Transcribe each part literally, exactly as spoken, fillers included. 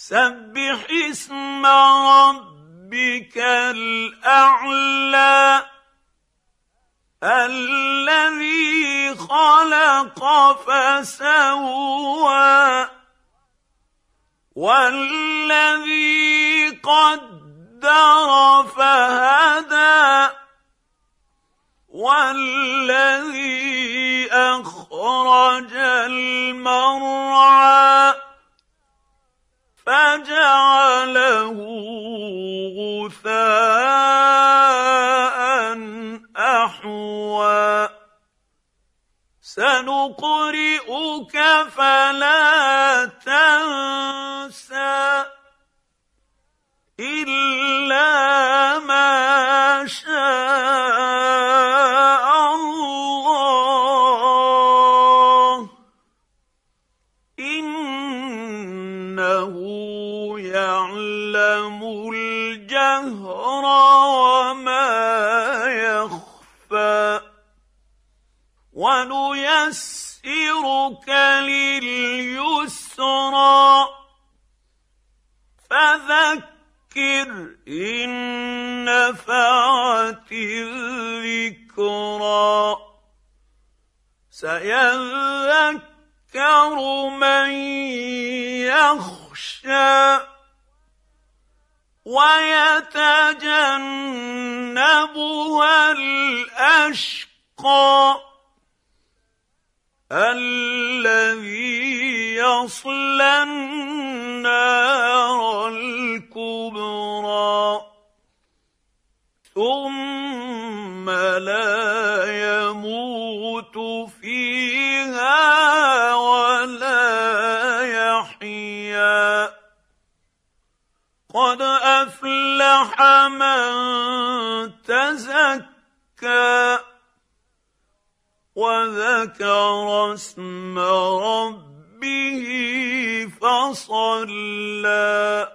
سبح اسم ربك الأعلى الذي خلق فسوى والذي قدر فهدى والذي أخرج المرعى فجعله غثاء أحوى سنقرئك فلا تنسى إلا ما شاء الله إنه يعلم الجهر وما يخفى ونيسرك لليسرى فذكر إن نفعت الذكرى سيذكر من يخشى ويتجنبها الأشقى الذي يصلى النار الكبرى ثم لا يموت فيها ولا يحيا قد أفلح من تزكى وذكر اسم ربه فصلى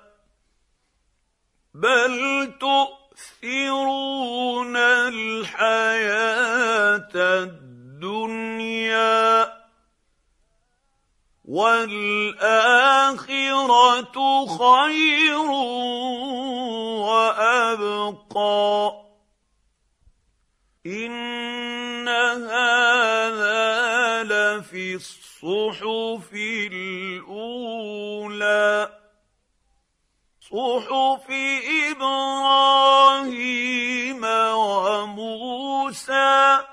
بل تؤثرون الحياة الدنيا والآخرة خير وأبقى إن هذا لفي الصحف الأولى صحف إبراهيم وموسى